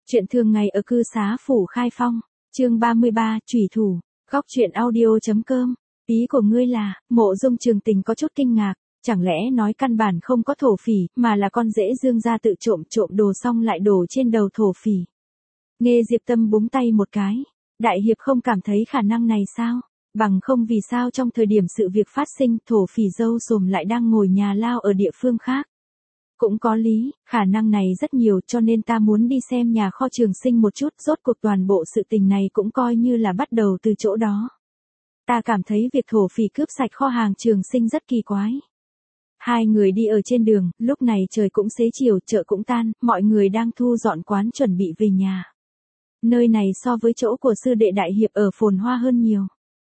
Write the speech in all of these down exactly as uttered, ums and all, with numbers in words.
Chuyện thường ngày ở cư xá phủ Khai Phong, chương ba mươi ba, Chủy thủ, góc truyện audio.com. Ý của ngươi là, Mộ Dung Trường Tình có chút kinh ngạc, chẳng lẽ nói căn bản không có thổ phỉ, mà là con rễ Dương gia tự trộm trộm đồ xong lại đổ trên đầu thổ phỉ. Nghe Diệp Tâm búng tay một cái, đại hiệp không cảm thấy khả năng này sao? Bằng không vì sao trong thời điểm sự việc phát sinh thổ phỉ dâu sồm lại đang ngồi nhà lao ở địa phương khác. Cũng có lý, khả năng này rất nhiều cho nên ta muốn đi xem nhà kho Trường Sinh một chút, rốt cuộc toàn bộ sự tình này cũng coi như là bắt đầu từ chỗ đó. Ta cảm thấy việc thổ phỉ cướp sạch kho hàng Trường Sinh rất kỳ quái. Hai người đi ở trên đường, lúc này trời cũng xế chiều, chợ cũng tan, mọi người đang thu dọn quán chuẩn bị về nhà. Nơi này so với chỗ của sư đệ đại hiệp ở phồn hoa hơn nhiều.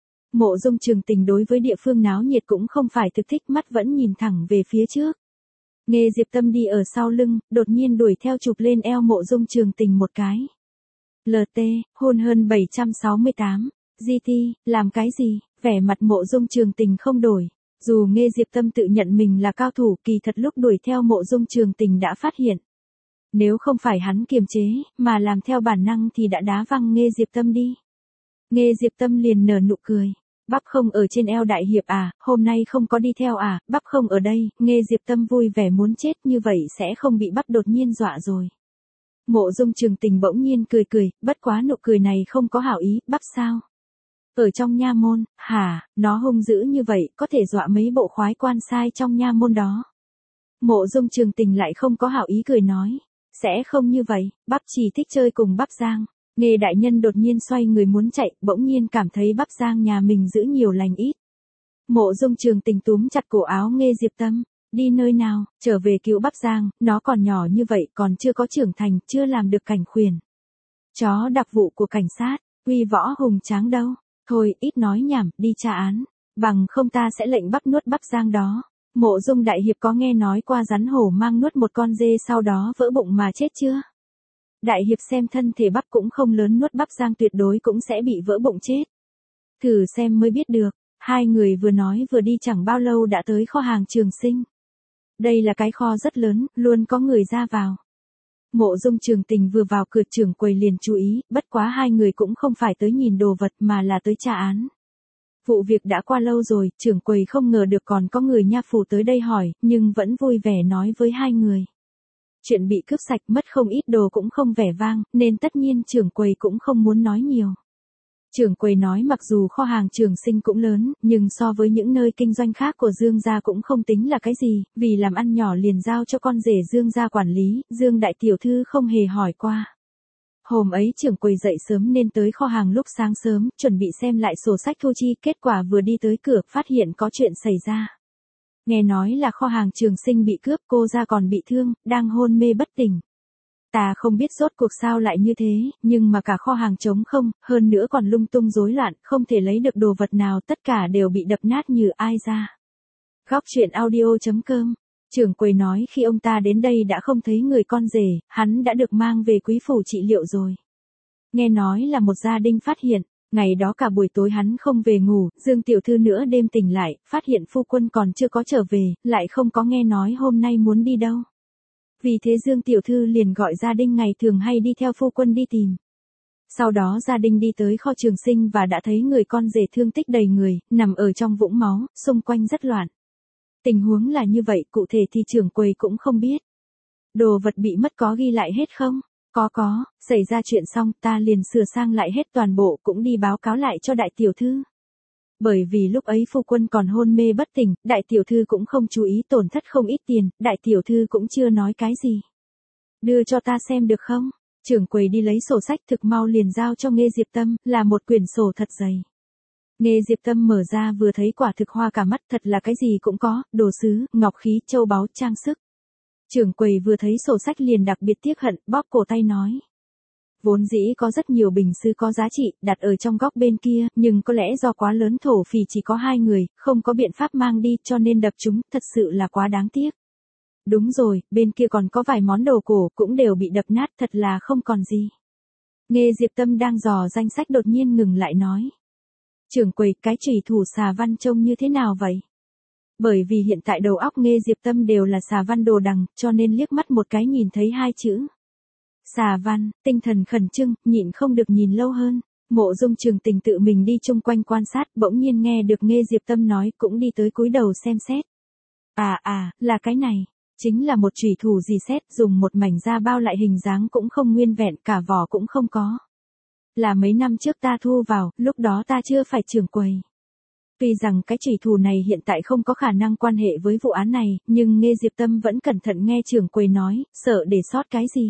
Mộ Dung Trường Tình đối với địa phương náo nhiệt cũng không phải thực thích, mắt vẫn nhìn thẳng về phía trước. Nghe Diệp Tâm đi ở sau lưng, đột nhiên đuổi theo chụp lên eo Mộ Dung Trường Tình một cái. lờ tê, hôn hơn bảy trăm sáu mươi tám, giê tê, làm cái gì? Vẻ mặt Mộ Dung Trường Tình không đổi. Dù nghe Diệp Tâm tự nhận mình là cao thủ, kỳ thật lúc đuổi theo Mộ Dung Trường Tình đã phát hiện. Nếu không phải hắn kiềm chế, mà làm theo bản năng thì đã đá văng nghe Diệp Tâm đi. Nghe Diệp Tâm liền nở nụ cười. Bắp không ở trên eo đại hiệp à, hôm nay không có đi theo à, bắp không ở đây, nghe Diệp Tâm vui vẻ muốn chết, như vậy sẽ không bị bắp đột nhiên dọa rồi. Mộ Dung Trường Tình bỗng nhiên cười cười, bất quá nụ cười này không có hảo ý, bắp sao? Ở trong nha môn, hả, nó hung dữ như vậy, có thể dọa mấy bộ khoái quan sai trong nha môn đó. Mộ Dung Trường Tình lại không có hảo ý cười nói, sẽ không như vậy, bắp chỉ thích chơi cùng bắp Giang. Nghe đại nhân đột nhiên xoay người muốn chạy, bỗng nhiên cảm thấy bắp Giang nhà mình giữ nhiều lành ít. Mộ Dung Trường Tình túm chặt cổ áo nghe Diệp Tâm, đi nơi nào, trở về cứu bắp Giang, nó còn nhỏ như vậy, còn chưa có trưởng thành, chưa làm được cảnh khuyển. Chó đặc vụ của cảnh sát, uy võ hùng tráng đâu, thôi ít nói nhảm, đi tra án, bằng không ta sẽ lệnh bắp nuốt bắp Giang đó. Mộ Dung đại hiệp có nghe nói qua rắn hổ mang nuốt một con dê sau đó vỡ bụng mà chết chưa? Đại hiệp xem thân thể bắp cũng không lớn, nuốt bắp Giang tuyệt đối cũng sẽ bị vỡ bụng chết. Thử xem mới biết được. Hai người vừa nói vừa đi chẳng bao lâu đã tới kho hàng Trường Sinh. Đây là cái kho rất lớn, luôn có người ra vào. Mộ Dung Trường Tình vừa vào cửa, trưởng quầy liền chú ý, bất quá hai người cũng không phải tới nhìn đồ vật mà là tới tra án. Vụ việc đã qua lâu rồi, trưởng quầy không ngờ được còn có người nha phủ tới đây hỏi, nhưng vẫn vui vẻ nói với hai người. Chuyện bị cướp sạch mất không ít đồ cũng không vẻ vang, nên tất nhiên trưởng quầy cũng không muốn nói nhiều. Trưởng quầy nói mặc dù kho hàng Trường Sinh cũng lớn, nhưng so với những nơi kinh doanh khác của Dương gia cũng không tính là cái gì, vì làm ăn nhỏ liền giao cho con rể Dương gia quản lý, Dương đại tiểu thư không hề hỏi qua. Hôm ấy trưởng quầy dậy sớm nên tới kho hàng lúc sáng sớm, chuẩn bị xem lại sổ sách thu chi, kết quả vừa đi tới cửa, phát hiện có chuyện xảy ra. Nghe nói là kho hàng Trường Sinh bị cướp, cô ra còn bị thương, đang hôn mê bất tỉnh. Ta không biết rốt cuộc sao lại như thế, nhưng mà cả kho hàng trống không, hơn nữa còn lung tung rối loạn, không thể lấy được đồ vật nào, tất cả đều bị đập nát như ai ra. Góc truyện audio.com. Trưởng quầy nói khi ông ta đến đây đã không thấy người con rể, hắn đã được mang về quý phủ trị liệu rồi. Nghe nói là một gia đình phát hiện. Ngày đó cả buổi tối hắn không về ngủ, Dương tiểu thư nữa đêm tỉnh lại, phát hiện phu quân còn chưa có trở về, lại không có nghe nói hôm nay muốn đi đâu. Vì thế Dương tiểu thư liền gọi gia đình ngày thường hay đi theo phu quân đi tìm. Sau đó gia đình đi tới kho Trường Sinh và đã thấy người con rể thương tích đầy người, nằm ở trong vũng máu, xung quanh rất loạn. Tình huống là như vậy, cụ thể thì trưởng quầy cũng không biết. Đồ vật bị mất có ghi lại hết không? Có có, xảy ra chuyện xong ta liền sửa sang lại hết toàn bộ, cũng đi báo cáo lại cho đại tiểu thư. Bởi vì lúc ấy phu quân còn hôn mê bất tỉnh, đại tiểu thư cũng không chú ý, tổn thất không ít tiền, đại tiểu thư cũng chưa nói cái gì. Đưa cho ta xem được không? Trưởng quầy đi lấy sổ sách thực mau liền giao cho Nghê Diệp Tâm, là một quyển sổ thật dày. Nghê Diệp Tâm mở ra vừa thấy quả thực hoa cả mắt, thật là cái gì cũng có, đồ sứ, ngọc khí, châu báu, trang sức. Trưởng quầy vừa thấy sổ sách liền đặc biệt tiếc hận, bóp cổ tay nói. Vốn dĩ có rất nhiều bình sứ có giá trị, đặt ở trong góc bên kia, nhưng có lẽ do quá lớn thổ phỉ chỉ có hai người, không có biện pháp mang đi cho nên đập chúng, thật sự là quá đáng tiếc. Đúng rồi, bên kia còn có vài món đồ cổ, cũng đều bị đập nát, thật là không còn gì. Nghê Diệp Tâm đang dò danh sách đột nhiên ngừng lại nói. Trưởng quầy, cái chủy thủ xà văn trông như thế nào vậy? Bởi vì hiện tại đầu óc Nghê Diệp Tâm đều là xà văn đồ đằng, cho nên liếc mắt một cái nhìn thấy hai chữ. Xà văn, tinh thần khẩn trương, nhịn không được nhìn lâu hơn. Mộ Dung Trường Tình tự mình đi chung quanh quan sát, bỗng nhiên nghe được Nghê Diệp Tâm nói, cũng đi tới cúi đầu xem xét. À à, là cái này. Chính là một chủy thủ gì xét, dùng một mảnh da bao lại hình dáng cũng không nguyên vẹn, cả vỏ cũng không có. Là mấy năm trước ta thu vào, lúc đó ta chưa phải trưởng quầy. Tuy rằng cái chủy thủ này hiện tại không có khả năng quan hệ với vụ án này, nhưng Nghê Diệp Tâm vẫn cẩn thận nghe trưởng quầy nói, sợ để sót cái gì.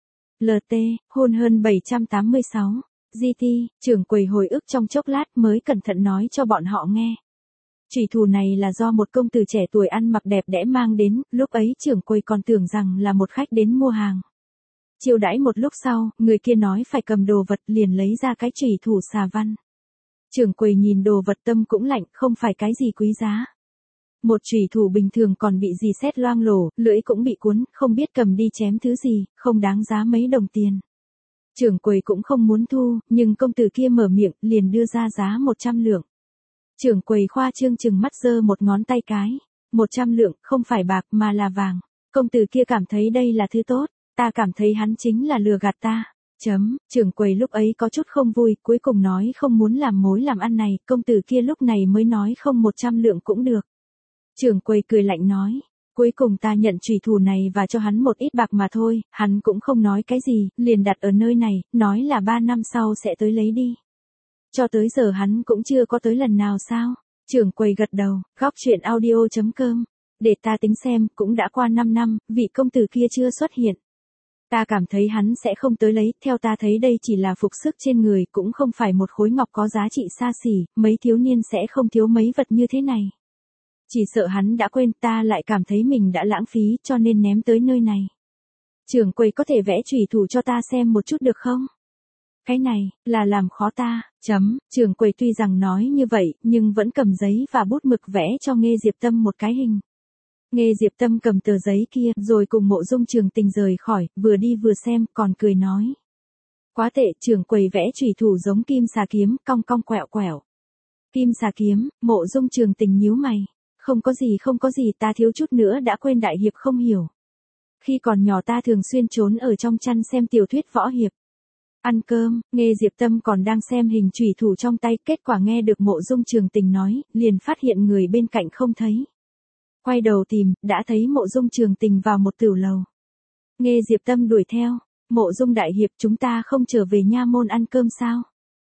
lờ tê, hôn hơn bảy trăm tám mươi sáu. giê tê, trưởng quầy hồi ức trong chốc lát mới cẩn thận nói cho bọn họ nghe. Chủy thủ này là do một công tử trẻ tuổi ăn mặc đẹp đẽ mang đến, lúc ấy trưởng quầy còn tưởng rằng là một khách đến mua hàng. Chiêu đãi một lúc sau, người kia nói phải cầm đồ vật liền lấy ra cái chủy thủ xà văn. Trưởng quầy nhìn đồ vật tâm cũng lạnh, không phải cái gì quý giá. Một chủy thủ bình thường còn bị gì xét loang lổ, lưỡi cũng bị cuốn, không biết cầm đi chém thứ gì, không đáng giá mấy đồng tiền. Trưởng quầy cũng không muốn thu, nhưng công tử kia mở miệng, liền đưa ra giá một trăm lượng. Trưởng quầy khoa trương chừng mắt giơ một ngón tay cái. một trăm lượng, không phải bạc mà là vàng. Công tử kia cảm thấy đây là thứ tốt, ta cảm thấy hắn chính là lừa gạt ta. Chấm, trưởng quầy lúc ấy có chút không vui, cuối cùng nói không muốn làm mối làm ăn này, công tử kia lúc này mới nói không một trăm lượng cũng được. Trưởng quầy cười lạnh nói, cuối cùng ta nhận chủy thủ này và cho hắn một ít bạc mà thôi, hắn cũng không nói cái gì, liền đặt ở nơi này, nói là ba năm sau sẽ tới lấy đi. Cho tới giờ hắn cũng chưa có tới lần nào sao? Trưởng quầy gật đầu, góc chuyện audio chấm com. Để ta tính xem, cũng đã qua năm năm, vị công tử kia chưa xuất hiện. Ta cảm thấy hắn sẽ không tới lấy, theo ta thấy đây chỉ là phục sức trên người, cũng không phải một khối ngọc có giá trị xa xỉ, mấy thiếu niên sẽ không thiếu mấy vật như thế này. Chỉ sợ hắn đã quên, ta lại cảm thấy mình đã lãng phí, cho nên ném tới nơi này. Trưởng quầy có thể vẽ chủy thủ cho ta xem một chút được không? Cái này, là làm khó ta, chấm, trưởng quầy tuy rằng nói như vậy, nhưng vẫn cầm giấy và bút mực vẽ cho Nghê Diệp Tâm một cái hình. Nghê Diệp Tâm cầm tờ giấy kia, rồi cùng Mộ Dung Trường Tình rời khỏi, vừa đi vừa xem, còn cười nói. Quá tệ, trưởng quầy vẽ chủy thủ giống kim xà kiếm, cong cong quẹo quẹo. Kim xà kiếm, Mộ Dung Trường Tình nhíu mày. Không có gì không có gì, ta thiếu chút nữa đã quên đại hiệp không hiểu. Khi còn nhỏ ta thường xuyên trốn ở trong chăn xem tiểu thuyết võ hiệp. Ăn cơm, Nghê Diệp Tâm còn đang xem hình chủy thủ trong tay, kết quả nghe được Mộ Dung Trường Tình nói, liền phát hiện người bên cạnh không thấy. Quay đầu tìm, đã thấy Mộ Dung Trường Tình vào một tửu lầu. Nghê Diệp Tâm đuổi theo, Mộ Dung đại hiệp, chúng ta không trở về nha môn ăn cơm sao?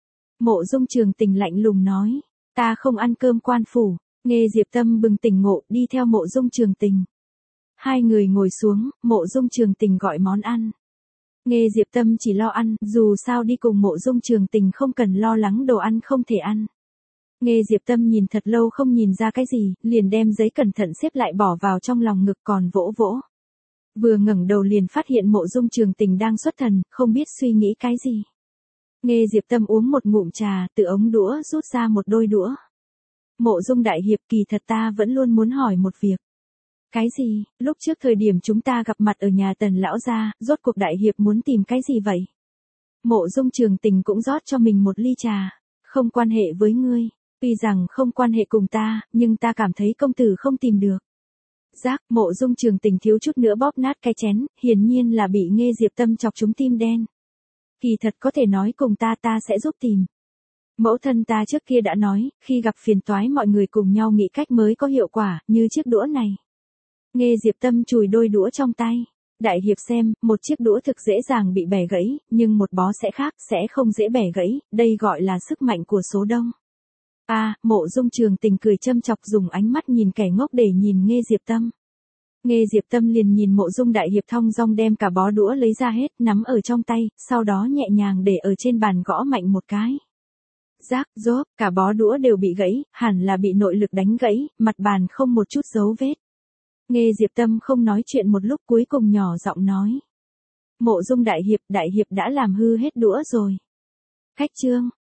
Mộ Dung Trường Tình lạnh lùng nói, ta không ăn cơm quan phủ. Nghê Diệp Tâm bừng tỉnh ngộ, đi theo Mộ Dung Trường Tình. Hai người ngồi xuống, Mộ Dung Trường Tình gọi món ăn. Nghê Diệp Tâm chỉ lo ăn, dù sao đi cùng Mộ Dung Trường Tình không cần lo lắng đồ ăn không thể ăn. Nghê Diệp Tâm nhìn thật lâu không nhìn ra cái gì, liền đem giấy cẩn thận xếp lại bỏ vào trong lòng ngực còn vỗ vỗ. Vừa ngẩng đầu liền phát hiện Mộ Dung Trường Tình đang xuất thần, không biết suy nghĩ cái gì. Nghê Diệp Tâm uống một ngụm trà, từ ống đũa rút ra một đôi đũa. Mộ Dung đại hiệp, kỳ thật ta vẫn luôn muốn hỏi một việc. Cái gì? Lúc trước thời điểm chúng ta gặp mặt ở nhà Tần lão gia, rốt cuộc đại hiệp muốn tìm cái gì vậy? Mộ Dung Trường Tình cũng rót cho mình một ly trà. Không quan hệ với ngươi, tuy rằng không quan hệ cùng ta, nhưng ta cảm thấy công tử không tìm được. Giác, Mộ Dung Trường Tình thiếu chút nữa bóp nát cái chén, hiển nhiên là bị Nghê Diệp Tâm chọc trúng tim đen. Kỳ thật có thể nói cùng ta, ta sẽ giúp tìm. Mẫu thân ta trước kia đã nói, khi gặp phiền toái mọi người cùng nhau nghĩ cách mới có hiệu quả, như chiếc đũa này. Nghê Diệp Tâm chùi đôi đũa trong tay. Đại hiệp xem, một chiếc đũa thực dễ dàng bị bẻ gãy, nhưng một bó sẽ khác, sẽ không dễ bẻ gãy, đây gọi là sức mạnh của số đông. A, à, Mộ Dung Trường Tình cười châm chọc dùng ánh mắt nhìn kẻ ngốc để nhìn Nghê Diệp Tâm. Nghê Diệp Tâm liền nhìn Mộ Dung đại hiệp thong dong đem cả bó đũa lấy ra hết, nắm ở trong tay, sau đó nhẹ nhàng để ở trên bàn gõ mạnh một cái. Rác, rốp, cả bó đũa đều bị gãy, hẳn là bị nội lực đánh gãy, mặt bàn không một chút dấu vết. Nghê Diệp Tâm không nói chuyện một lúc, cuối cùng nhỏ giọng nói. Mộ Dung đại hiệp, đại hiệp đã làm hư hết đũa rồi. Khách trương,